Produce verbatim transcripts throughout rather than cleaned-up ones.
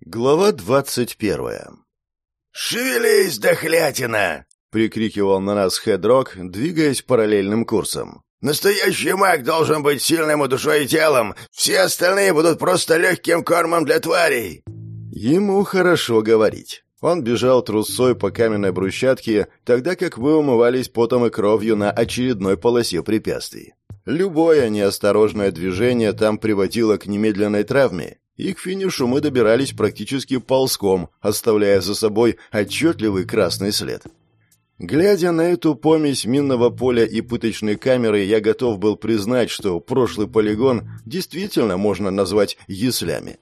Глава двадцать первая. «Шевелись, дохлятина!» — прикрикивал на нас Хедрок, двигаясь параллельным курсом. «Настоящий маг должен быть сильным и душой и телом. Все остальные будут просто легким кормом для тварей!» Ему хорошо говорить. Он бежал трусцой по каменной брусчатке, тогда как мы умывались потом и кровью на очередной полосе препятствий. Любое неосторожное движение там приводило к немедленной травме, и к финишу мы добирались практически ползком, оставляя за собой отчетливый красный след. Глядя на эту помесь минного поля и пыточной камеры, я готов был признать, что прошлый полигон действительно можно назвать яслями.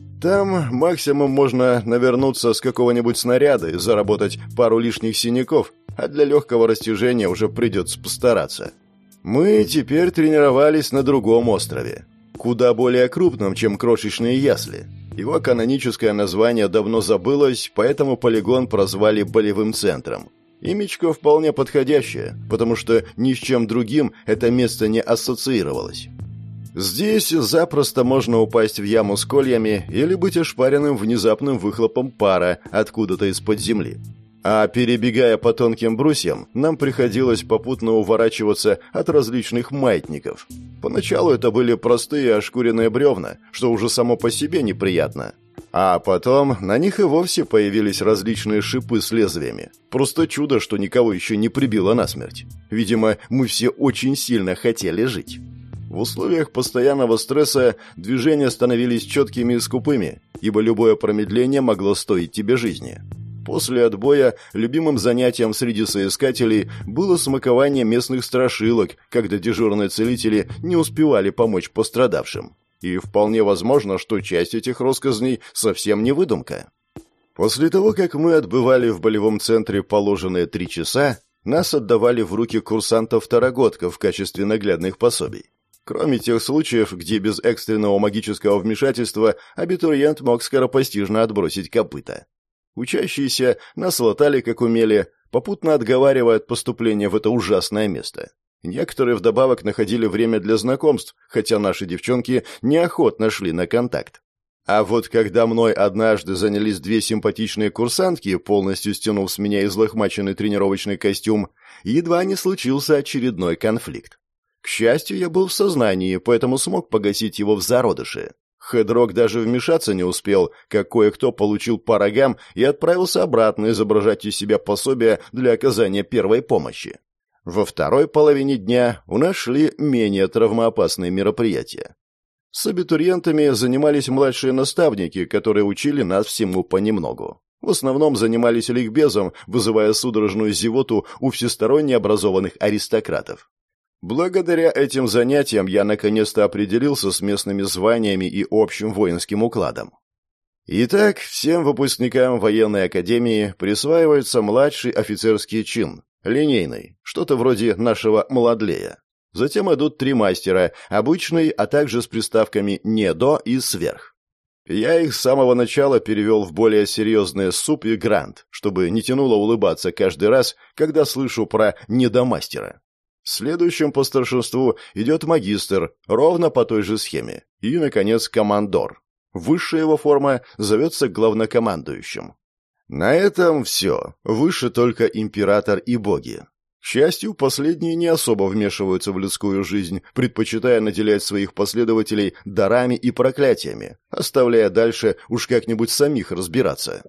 Там максимум можно навернуться с какого-нибудь снаряда и заработать пару лишних синяков, а для легкого растяжения уже придется постараться. Мы теперь тренировались на другом острове, куда более крупном, чем крошечные ясли. Его каноническое название давно забылось, поэтому полигон прозвали болевым центром. Имечко вполне подходящее, потому что ни с чем другим это место не ассоциировалось. Здесь запросто можно упасть в яму с кольями или быть ошпаренным внезапным выхлопом пара откуда-то из-под земли. А перебегая по тонким брусьям, нам приходилось попутно уворачиваться от различных маятников. Поначалу это были простые ошкуренные бревна, что уже само по себе неприятно. А потом на них и вовсе появились различные шипы с лезвиями. Просто чудо, что никого еще не прибило насмерть. Видимо, мы все очень сильно хотели жить. В условиях постоянного стресса движения становились четкими и скупыми, ибо любое промедление могло стоить тебе жизни. После отбоя любимым занятием среди соискателей было смакование местных страшилок, когда дежурные целители не успевали помочь пострадавшим. И вполне возможно, что часть этих россказней совсем не выдумка. После того, как мы отбывали в болевом центре положенные три часа, нас отдавали в руки курсантов-второгодков в качестве наглядных пособий. Кроме тех случаев, где без экстренного магического вмешательства абитуриент мог скоропостижно отбросить копыта. Учащиеся нас латали, как умели, попутно отговаривая от поступления в это ужасное место. Некоторые вдобавок находили время для знакомств, хотя наши девчонки неохотно шли на контакт. А вот когда мной однажды занялись две симпатичные курсантки, полностью стянув с меня излохмаченный тренировочный костюм, едва не случился очередной конфликт. К счастью, я был в сознании, поэтому смог погасить его в зародыше. Хедрок даже вмешаться не успел, как кое-кто получил по рогам и отправился обратно изображать из себя пособие для оказания первой помощи. Во второй половине дня у нас шли менее травмоопасные мероприятия. С абитуриентами занимались младшие наставники, которые учили нас всему понемногу. В основном занимались ликбезом, вызывая судорожную зевоту у всесторонне образованных аристократов. Благодаря этим занятиям я наконец-то определился с местными званиями и общим воинским укладом. Итак, всем выпускникам военной академии присваивается младший офицерский чин, линейный, что-то вроде нашего младлея. Затем идут три мастера, обычный, а также с приставками «не до» и «сверх». Я их с самого начала перевел в более серьезные суп и грант, чтобы не тянуло улыбаться каждый раз, когда слышу про «недомастера». Следующим по старшинству идет магистр, ровно по той же схеме. И, наконец, командор. Высшая его форма зовется главнокомандующим. На этом все. Выше только император и боги. К счастью, последние не особо вмешиваются в людскую жизнь, предпочитая наделять своих последователей дарами и проклятиями, оставляя дальше уж как-нибудь самих разбираться.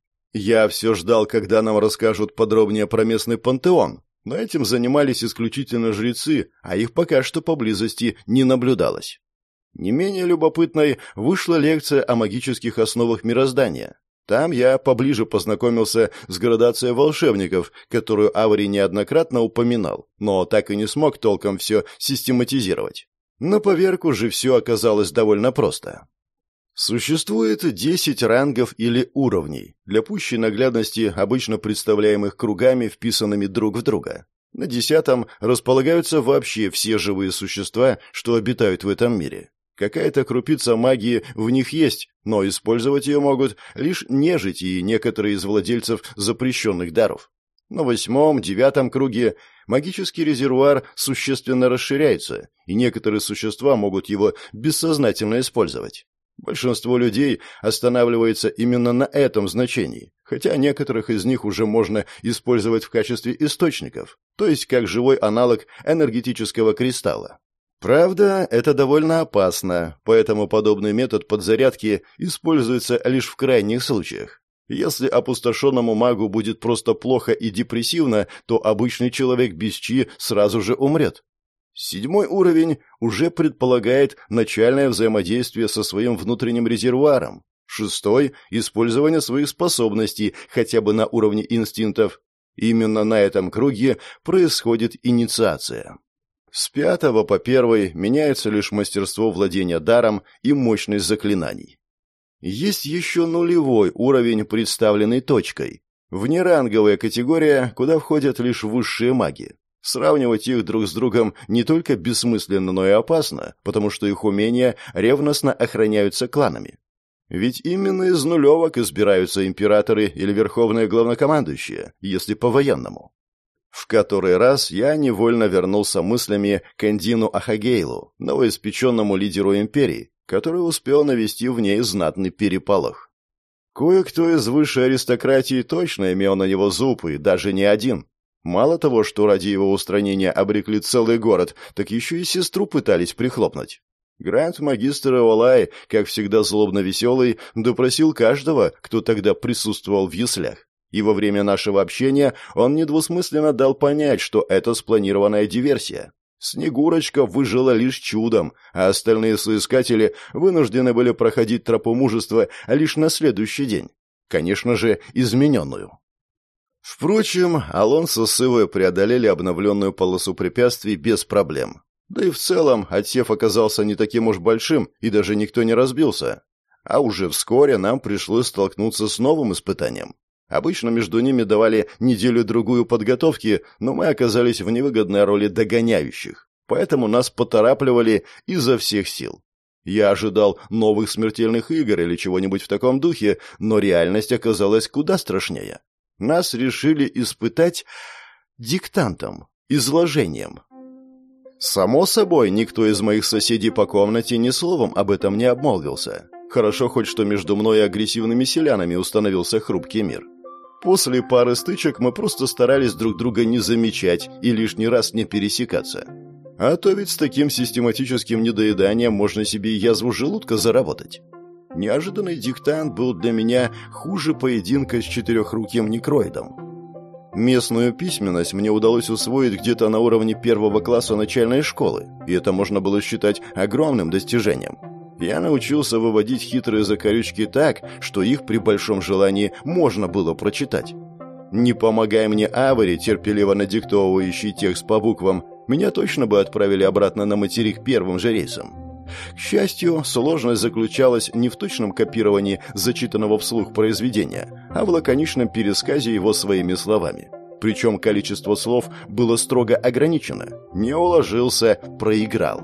Я все ждал, когда нам расскажут подробнее про местный пантеон, но этим занимались исключительно жрецы, а их пока что поблизости не наблюдалось. Не менее любопытной вышла лекция о магических основах мироздания. Там я поближе познакомился с градацией волшебников, которую Аври неоднократно упоминал, но так и не смог толком все систематизировать. На поверку же все оказалось довольно просто. Существует десять рангов или уровней, для пущей наглядности обычно представляемых кругами, вписанными друг в друга. На десятом располагаются вообще все живые существа, что обитают в этом мире. Какая-то крупица магии в них есть, но использовать ее могут лишь нежить и некоторые из владельцев запрещенных даров. На восьмом, девятом круге магический резервуар существенно расширяется, и некоторые существа могут его бессознательно использовать. Большинство людей останавливается именно на этом значении, хотя некоторых из них уже можно использовать в качестве источников, то есть как живой аналог энергетического кристалла. Правда, это довольно опасно, поэтому подобный метод подзарядки используется лишь в крайних случаях. Если опустошенному магу будет просто плохо и депрессивно, то обычный человек без чи сразу же умрет. Седьмой уровень уже предполагает начальное взаимодействие со своим внутренним резервуаром. Шестой – использование своих способностей, хотя бы на уровне инстинктов. Именно на этом круге происходит инициация. С пятого по первый меняется лишь мастерство владения даром и мощность заклинаний. Есть еще нулевой уровень, представленный точкой. Внеранговая категория, куда входят лишь высшие маги. Сравнивать их друг с другом не только бессмысленно, но и опасно, потому что их умения ревностно охраняются кланами. Ведь именно из нулевок избираются императоры или верховные главнокомандующие, если по-военному. В который раз я невольно вернулся мыслями к Эндину Ахагейлу, новоиспеченному лидеру империи, который успел навести в ней знатный переполох. Кое-кто из высшей аристократии точно имел на него зуб, и даже не один. Мало того, что ради его устранения обрекли целый город, так еще и сестру пытались прихлопнуть. Гранд-магистр Эолай, как всегда злобно веселый, допросил каждого, кто тогда присутствовал в яслях. И во время нашего общения он недвусмысленно дал понять, что это спланированная диверсия. Снегурочка выжила лишь чудом, а остальные соискатели вынуждены были проходить тропу мужества лишь на следующий день. Конечно же, измененную. Впрочем, Алонсо с Ивой преодолели обновленную полосу препятствий без проблем. Да и в целом отсев оказался не таким уж большим, и даже никто не разбился. А уже вскоре нам пришлось столкнуться с новым испытанием. Обычно между ними давали неделю-другую подготовки, но мы оказались в невыгодной роли догоняющих, поэтому нас поторапливали изо всех сил. Я ожидал новых смертельных игр или чего-нибудь в таком духе, но реальность оказалась куда страшнее. Нас решили испытать диктантом, изложением. Само собой, никто из моих соседей по комнате ни словом об этом не обмолвился. Хорошо хоть, что между мной и агрессивными селянами установился хрупкий мир. После пары стычек мы просто старались друг друга не замечать и лишний раз не пересекаться. А то ведь с таким систематическим недоеданием можно себе язву желудка заработать. Неожиданный диктант был для меня хуже поединка с четырехруким некроидом. Местную письменность мне удалось усвоить где-то на уровне первого класса начальной школы, и это можно было считать огромным достижением. Я научился выводить хитрые закорючки так, что их при большом желании можно было прочитать. Не помогай мне Авари, терпеливо надиктовывающий текст по буквам, меня точно бы отправили обратно на материк первым же рейсом. К счастью, сложность заключалась не в точном копировании зачитанного вслух произведения, а в лаконичном пересказе его своими словами. Причем количество слов было строго ограничено. Не уложился – проиграл.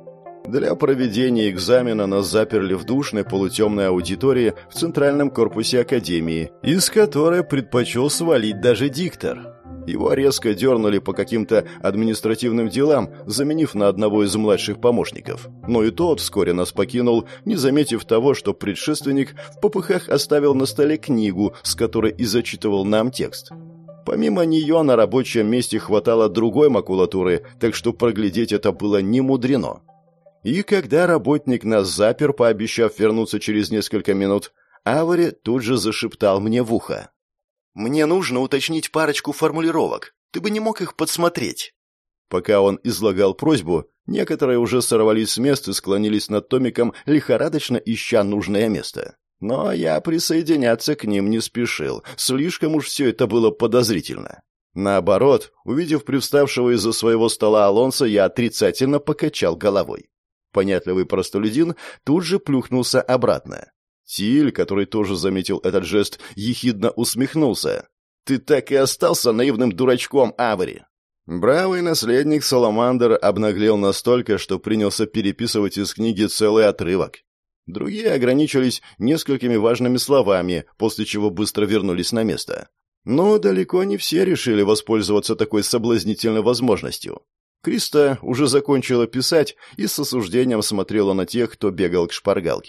Для проведения экзамена нас заперли в душной полутемной аудитории в центральном корпусе академии, из которой предпочел свалить даже диктор. Его резко дернули по каким-то административным делам, заменив на одного из младших помощников. Но и тот вскоре нас покинул, не заметив того, что предшественник в попыхах оставил на столе книгу, с которой и зачитывал нам текст. Помимо нее на рабочем месте хватало другой макулатуры, так что проглядеть это было не мудрено. И когда работник нас запер, пообещав вернуться через несколько минут, Авари тут же зашептал мне в ухо. «Мне нужно уточнить парочку формулировок. Ты бы не мог их подсмотреть?» Пока он излагал просьбу, некоторые уже сорвались с мест и склонились над томиком, лихорадочно ища нужное место. Но я присоединяться к ним не спешил, слишком уж все это было подозрительно. Наоборот, увидев привставшего из-за своего стола Алонсо, я отрицательно покачал головой. Понятливый простолюдин тут же плюхнулся обратно. Тиль, который тоже заметил этот жест, ехидно усмехнулся. «Ты так и остался наивным дурачком, Авари!» Бравый наследник Саламандр обнаглел настолько, что принялся переписывать из книги целый отрывок. Другие ограничились несколькими важными словами, после чего быстро вернулись на место. Но далеко не все решили воспользоваться такой соблазнительной возможностью. Криста уже закончила писать и с осуждением смотрела на тех, кто бегал к шпаргалке.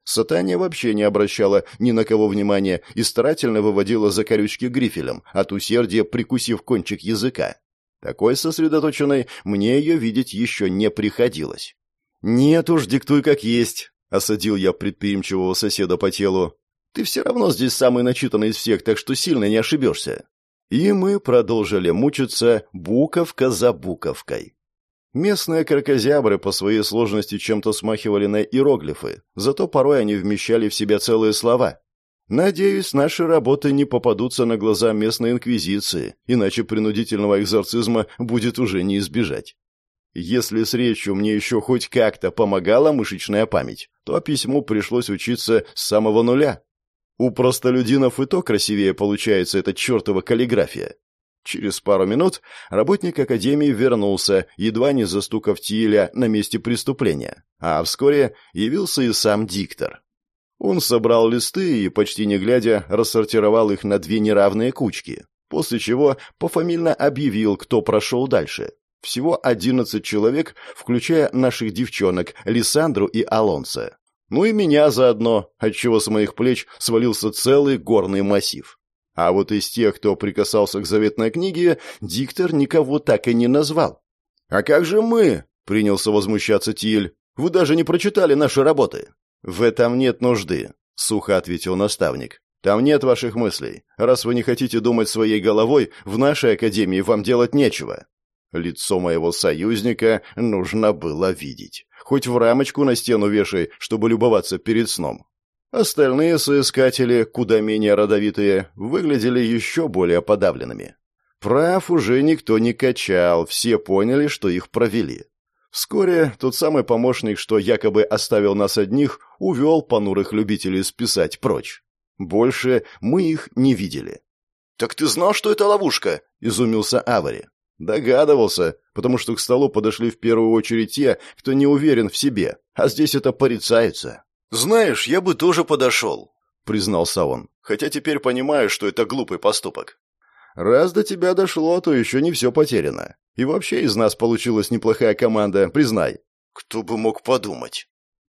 Сатания вообще не обращала ни на кого внимания и старательно выводила закорючки грифелем, от усердия прикусив кончик языка. Такой сосредоточенной мне ее видеть еще не приходилось. «Нет уж, диктуй как есть», — осадил я предприимчивого соседа по телу. «Ты все равно здесь самый начитанный из всех, так что сильно не ошибешься». И мы продолжили мучиться буковка за буковкой. Местные кракозябры по своей сложности чем-то смахивали на иероглифы, зато порой они вмещали в себя целые слова. Надеюсь, наши работы не попадутся на глаза местной инквизиции, иначе принудительного экзорцизма будет уже не избежать. Если с речью мне еще хоть как-то помогала мышечная память, то письму пришлось учиться с самого нуля. У простолюдинов и то красивее получается эта чертова каллиграфия. Через пару минут работник академии вернулся, едва не застукав Тииля на месте преступления, а вскоре явился и сам диктор. Он собрал листы и, почти не глядя, рассортировал их на две неравные кучки, после чего пофамильно объявил, кто прошел дальше. Всего одиннадцать человек, включая наших девчонок Лиссандру и Алонсо. Ну и меня заодно, отчего с моих плеч свалился целый горный массив. А вот из тех, кто прикасался к заветной книге, диктор никого так и не назвал. «А как же мы?» — принялся возмущаться Тиль. «Вы даже не прочитали наши работы». «В этом нет нужды», — сухо ответил наставник. «Там нет ваших мыслей. Раз вы не хотите думать своей головой, в нашей академии вам делать нечего». Лицо моего союзника нужно было видеть. Хоть в рамочку на стену вешай, чтобы любоваться перед сном. Остальные соискатели, куда менее родовитые, выглядели еще более подавленными. Прав уже никто не качал, все поняли, что их провели. Вскоре тот самый помощник, что якобы оставил нас одних, увел понурых любителей списать прочь. Больше мы их не видели. «Так ты знал, что это ловушка?» — изумился Авари. «Догадывался, потому что к столу подошли в первую очередь те, кто не уверен в себе, а здесь это порицается». «Знаешь, я бы тоже подошел», — признался он, «хотя теперь понимаю, что это глупый поступок». «Раз до тебя дошло, то еще не все потеряно. И вообще из нас получилась неплохая команда, признай». «Кто бы мог подумать?»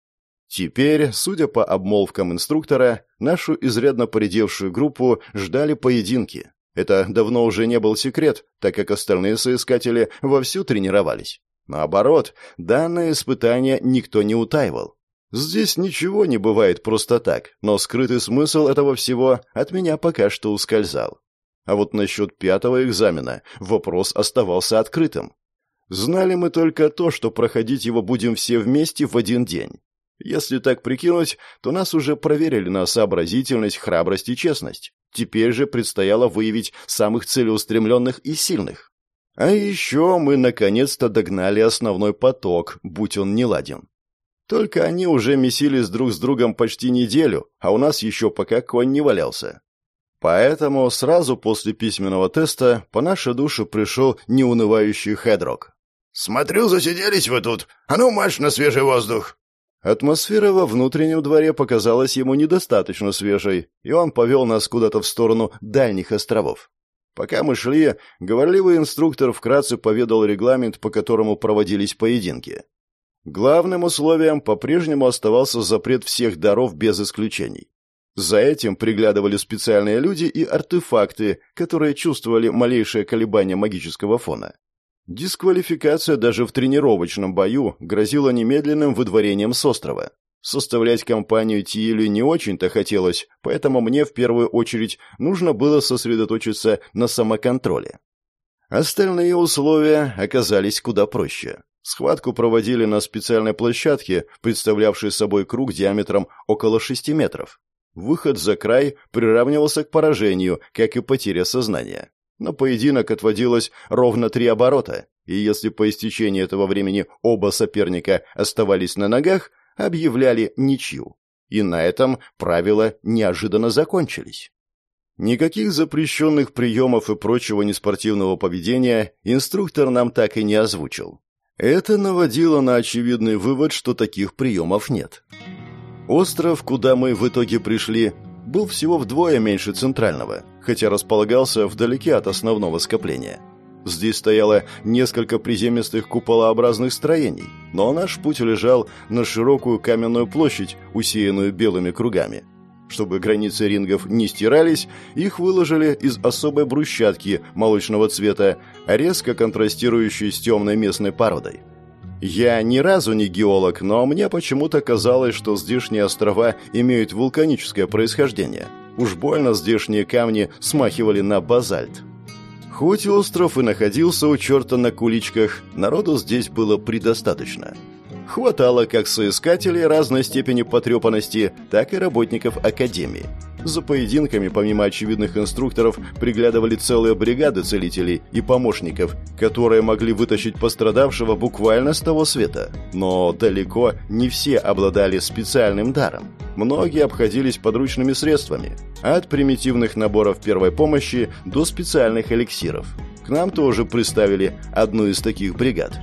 Теперь, судя по обмолвкам инструктора, нашу изрядно поредевшую группу ждали поединки. Это давно уже не был секрет, так как остальные соискатели вовсю тренировались. Наоборот, данное испытание никто не утаивал. Здесь ничего не бывает просто так, но скрытый смысл этого всего от меня пока что ускользал. А вот насчет пятого экзамена вопрос оставался открытым. Знали мы только то, что проходить его будем все вместе в один день. Если так прикинуть, то нас уже проверили на сообразительность, храбрость и честность. Теперь же предстояло выявить самых целеустремленных и сильных. А еще мы наконец-то догнали основной поток, будь он неладен. Только они уже месились друг с другом почти неделю, а у нас еще пока конь не валялся. Поэтому сразу после письменного теста по нашей душе пришел неунывающий Хедрок. «Смотрю, засиделись вы тут. А ну, марш на свежий воздух!» Атмосфера во внутреннем дворе показалась ему недостаточно свежей, и он повел нас куда-то в сторону дальних островов. Пока мы шли, говорливый инструктор вкратце поведал регламент, по которому проводились поединки. Главным условием по-прежнему оставался запрет всех даров без исключений. За этим приглядывали специальные люди и артефакты, которые чувствовали малейшее колебание магического фона. Дисквалификация даже в тренировочном бою грозила немедленным выдворением с острова. Составлять компанию Тиилю не очень-то хотелось, поэтому мне в первую очередь нужно было сосредоточиться на самоконтроле. Остальные условия оказались куда проще. Схватку проводили на специальной площадке, представлявшей собой круг диаметром около шести метров. Выход за край приравнивался к поражению, как и потеря сознания. На поединок отводилось ровно три оборота, и если по истечении этого времени оба соперника оставались на ногах, объявляли ничью. И на этом правила неожиданно закончились. Никаких запрещенных приемов и прочего неспортивного поведения инструктор нам так и не озвучил. Это наводило на очевидный вывод, что таких приемов нет. Остров, куда мы в итоге пришли, был всего вдвое меньше центрального, хотя располагался вдалеке от основного скопления. Здесь стояло несколько приземистых куполообразных строений, но наш путь лежал на широкую каменную площадь, усеянную белыми кругами. Чтобы границы рингов не стирались, их выложили из особой брусчатки молочного цвета, резко контрастирующей с темной местной породой. Я ни разу не геолог, но мне почему-то казалось, что здешние острова имеют вулканическое происхождение. Уж больно здешние камни смахивали на базальт. Хоть остров и находился у черта на куличках, народу здесь было предостаточно. Хватало как соискателей разной степени потрепанности, так и работников академии. За поединками, помимо очевидных инструкторов, приглядывали целые бригады целителей и помощников, которые могли вытащить пострадавшего буквально с того света. Но далеко не все обладали специальным даром. Многие обходились подручными средствами, от примитивных наборов первой помощи до специальных эликсиров. К нам тоже приставили одну из таких бригад.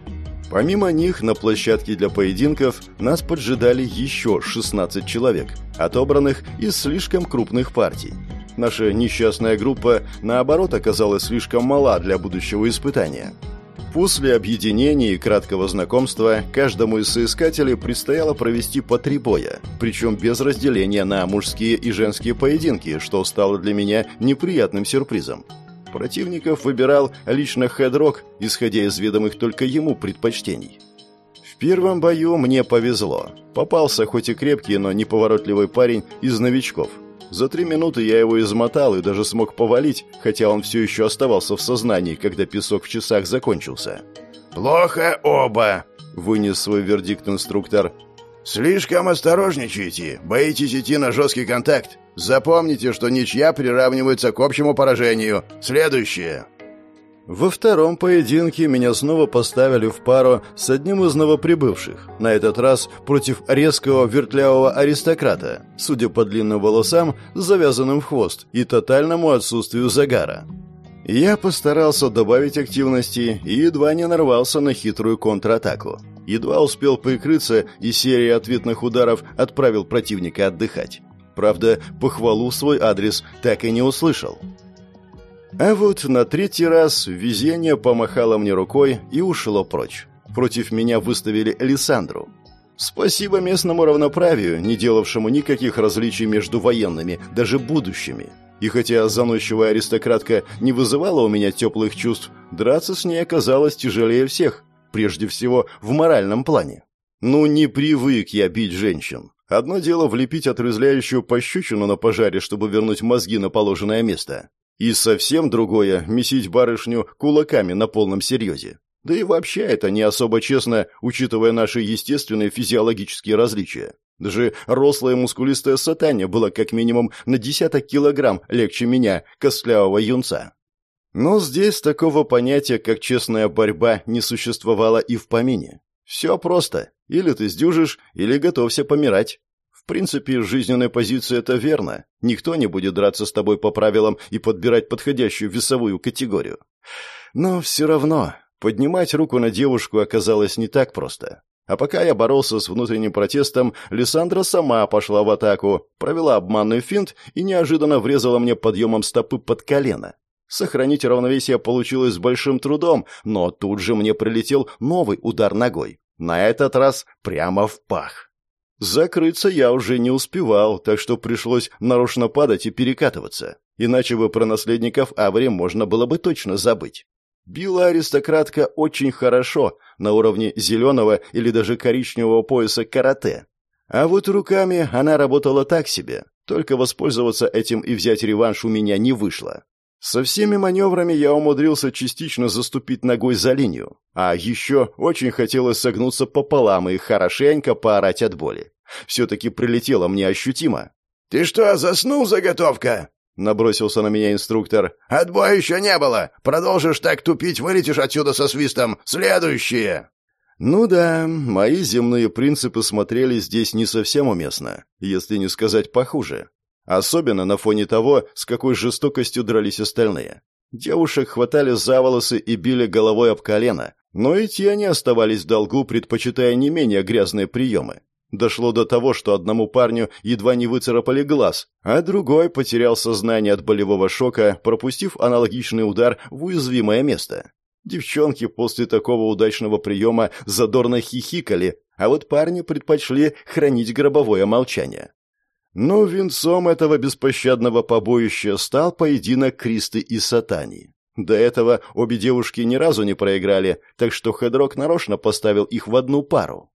Помимо них, на площадке для поединков нас поджидали еще шестнадцать человек, отобранных из слишком крупных партий. Наша несчастная группа, наоборот, оказалась слишком мала для будущего испытания. После объединения и краткого знакомства каждому из соискателей предстояло провести по три боя, причем без разделения на мужские и женские поединки, что стало для меня неприятным сюрпризом. Противников выбирал лично Хедрок, исходя из ведомых только ему предпочтений. В первом бою мне повезло. Попался хоть и крепкий, но неповоротливый парень из новичков. За три минуты я его измотал и даже смог повалить, хотя он все еще оставался в сознании, когда песок в часах закончился. «Плохо оба», — вынес свой вердикт инструктор. «Слишком осторожничаете, боитесь идти на жесткий контакт. Запомните, что ничья приравнивается к общему поражению. Следующее». Во втором поединке меня снова поставили в пару с одним из новоприбывших, на этот раз против резкого вертлявого аристократа, судя по длинным волосам, с завязанным в хвост и тотальному отсутствию загара. Я постарался добавить активности и едва не нарвался на хитрую контратаку. Едва успел прикрыться и серией ответных ударов отправил противника отдыхать. Правда, похвалу в свой адрес так и не услышал. А вот на третий раз везение помахало мне рукой и ушло прочь. Против меня выставили Лиссандру. Спасибо местному равноправию, не делавшему никаких различий между военными, даже будущими. И хотя заносчивая аристократка не вызывала у меня теплых чувств, драться с ней оказалось тяжелее всех, прежде всего в моральном плане. Ну, не привык я бить женщин. Одно дело влепить отрезвляющую пощечину на пожаре, чтобы вернуть мозги на положенное место. И совсем другое – месить барышню кулаками на полном серьезе. Да и вообще это не особо честно, учитывая наши естественные физиологические различия. Даже рослая мускулистая сатаня была как минимум на десяток килограмм легче меня, костлявого юнца. Но здесь такого понятия, как честная борьба, не существовало и в помине. Все просто. Или ты сдюжишь, или готовься помирать. В принципе, жизненная позиция – это верно. Никто не будет драться с тобой по правилам и подбирать подходящую весовую категорию. Но все равно поднимать руку на девушку оказалось не так просто. А пока я боролся с внутренним протестом, Лиссандра сама пошла в атаку, провела обманный финт и неожиданно врезала мне подъемом стопы под колено. Сохранить равновесие получилось с большим трудом, но тут же мне прилетел новый удар ногой. На этот раз прямо в пах. Закрыться я уже не успевал, так что пришлось нарочно падать и перекатываться. Иначе бы про наследников Аври можно было бы точно забыть. Била аристократка очень хорошо, на уровне зеленого или даже коричневого пояса карате. А вот руками она работала так себе, только воспользоваться этим и взять реванш у меня не вышло. Со всеми маневрами я умудрился частично заступить ногой за линию, а еще очень хотелось согнуться пополам и хорошенько поорать от боли. Все-таки прилетело мне ощутимо. «Ты что, заснул, заготовка?» — набросился на меня инструктор. «Отбоя еще не было! Продолжишь так тупить, вылетишь отсюда со свистом! Следующее!» Ну да, мои земные принципы смотрели здесь не совсем уместно, если не сказать похуже. Особенно на фоне того, с какой жестокостью дрались остальные. Девушек хватали за волосы и били головой об колено, но и те не оставались в долгу, предпочитая не менее грязные приемы. Дошло до того, что одному парню едва не выцарапали глаз, а другой потерял сознание от болевого шока, пропустив аналогичный удар в уязвимое место. Девчонки после такого удачного приема задорно хихикали, а вот парни предпочли хранить гробовое молчание. Но венцом этого беспощадного побоища стал поединок Кристы и Сатани. До этого обе девушки ни разу не проиграли, так что Хедрок нарочно поставил их в одну пару.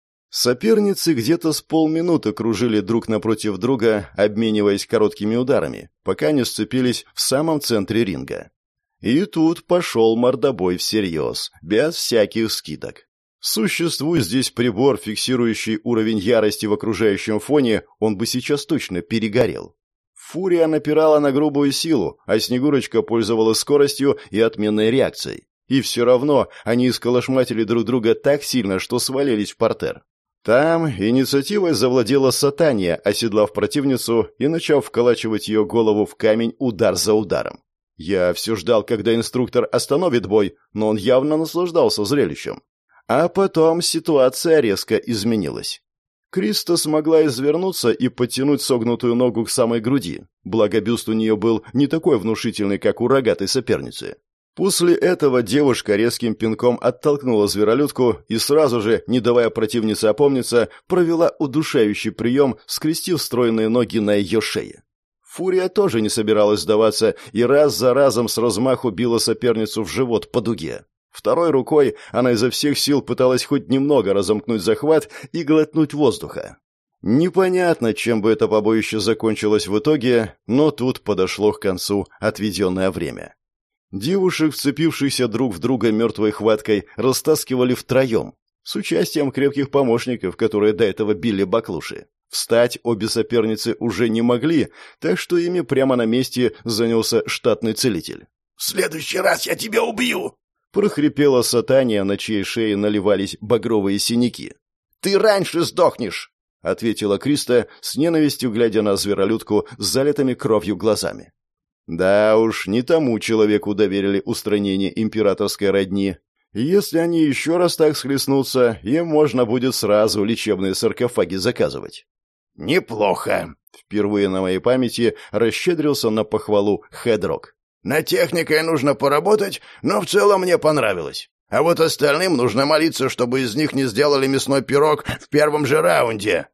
Соперницы где-то с полминуты кружили друг напротив друга, обмениваясь короткими ударами, пока не сцепились в самом центре ринга. И тут пошел мордобой всерьез, без всяких скидок. Существуй здесь прибор, фиксирующий уровень ярости в окружающем фоне, он бы сейчас точно перегорел. Фурия напирала на грубую силу, а Снегурочка пользовалась скоростью и отменной реакцией. И все равно они исколошматили друг друга так сильно, что свалились в партер. Там инициативой завладела Сатания, оседлав противницу и начав вколачивать ее голову в камень удар за ударом. Я все ждал, когда инструктор остановит бой, но он явно наслаждался зрелищем. А потом ситуация резко изменилась. Криста смогла извернуться и подтянуть согнутую ногу к самой груди, благо бюст у нее был не такой внушительный, как у рогатой соперницы. После этого девушка резким пинком оттолкнула зверолюдку и сразу же, не давая противнице опомниться, провела удушающий прием, скрестив стройные ноги на ее шее. Фурия тоже не собиралась сдаваться и раз за разом с размаху била соперницу в живот по дуге. Второй рукой она изо всех сил пыталась хоть немного разомкнуть захват и глотнуть воздуха. Непонятно, чем бы это побоище закончилось в итоге, но тут подошло к концу отведенное время. Девушек, вцепившихся друг в друга мертвой хваткой, растаскивали втроем, с участием крепких помощников, которые до этого били баклуши. Встать обе соперницы уже не могли, так что ими прямо на месте занялся штатный целитель. «В следующий раз я тебя убью!» Прохрипела Сатания, на чьей шее наливались багровые синяки. «Ты раньше сдохнешь!» — ответила Криста, с ненавистью глядя на зверолюдку с залитыми кровью глазами. Да уж, не тому человеку доверили устранение императорской родни. Если они еще раз так схлестнутся, им можно будет сразу лечебные саркофаги заказывать. «Неплохо!» — впервые на моей памяти расщедрился на похвалу Хедрок. «Над техникой нужно поработать, но в целом мне понравилось. А вот остальным нужно молиться, чтобы из них не сделали мясной пирог в первом же раунде».